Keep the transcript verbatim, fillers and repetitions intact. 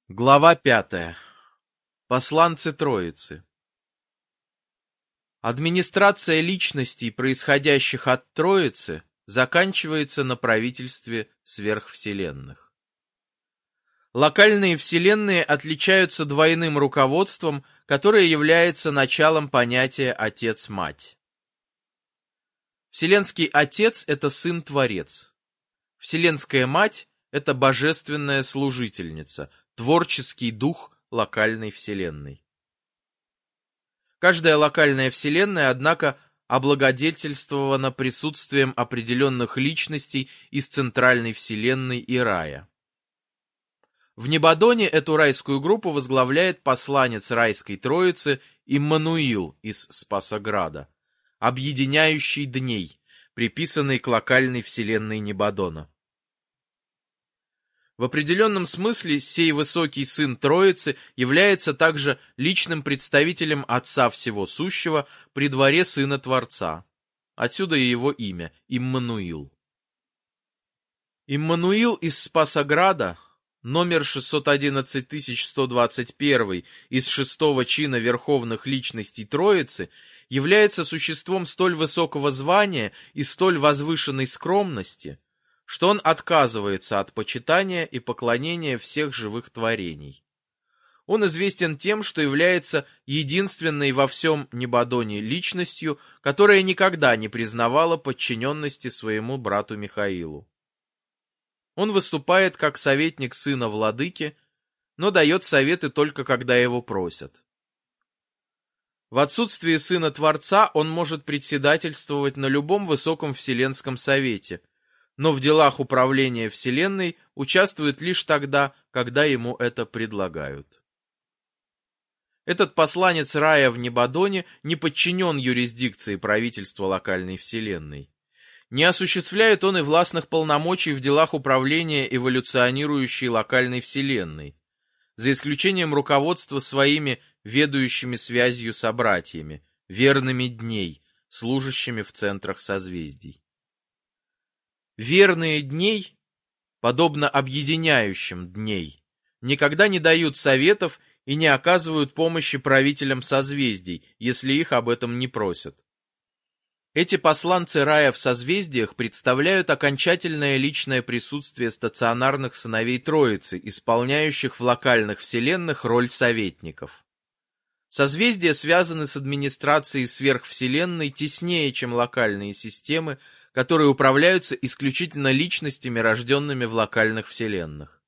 Глава пятая. Посланцы Троицы. Администрация личностей, происходящих от Троицы, заканчивается на правительстве сверхвселенных. Локальные вселенные отличаются двойным руководством, которое является началом понятия «отец-мать». Вселенский отец — это сын-творец. Вселенская мать — это божественная служительница, творческий дух локальной вселенной. Каждая локальная вселенная, однако, облагодетельствована присутствием определенных личностей из центральной вселенной и рая. В Небодоне эту райскую группу возглавляет посланец райской троицы Иммануил из Спасограда, объединяющий дней, приписанный к локальной вселенной Небодона. В определенном смысле сей высокий сын Троицы является также личным представителем Отца Всего Сущего при дворе Сына Творца. Отсюда и его имя – Иммануил. Иммануил из Спасограда, номер шестьсот одиннадцать тысяч сто двадцать один из шестого чина верховных личностей Троицы, является существом столь высокого звания и столь возвышенной скромности, что он отказывается от почитания и поклонения всех живых творений. Он известен тем, что является единственной во всем Небодоне личностью, которая никогда не признавала подчиненности своему брату Михаилу. Он выступает как советник сына владыки, но дает советы только когда его просят. В отсутствие сына Творца он может председательствовать на любом высоком вселенском совете, но в делах управления Вселенной участвует лишь тогда, когда ему это предлагают. Этот посланец рая в Небодоне не подчинен юрисдикции правительства локальной Вселенной. Не осуществляет он и властных полномочий в делах управления эволюционирующей локальной Вселенной, за исключением руководства своими ведающими связью собратьями, верными дней, служащими в центрах созвездий. Верные дней, подобно объединяющим дней, никогда не дают советов и не оказывают помощи правителям созвездий, если их об этом не просят. Эти посланцы рая в созвездиях представляют окончательное личное присутствие стационарных сыновей Троицы, исполняющих в локальных вселенных роль советников. Созвездия связаны с администрацией сверхвселенной теснее, чем локальные системы, которые управляются исключительно личностями, рожденными в локальных вселенных.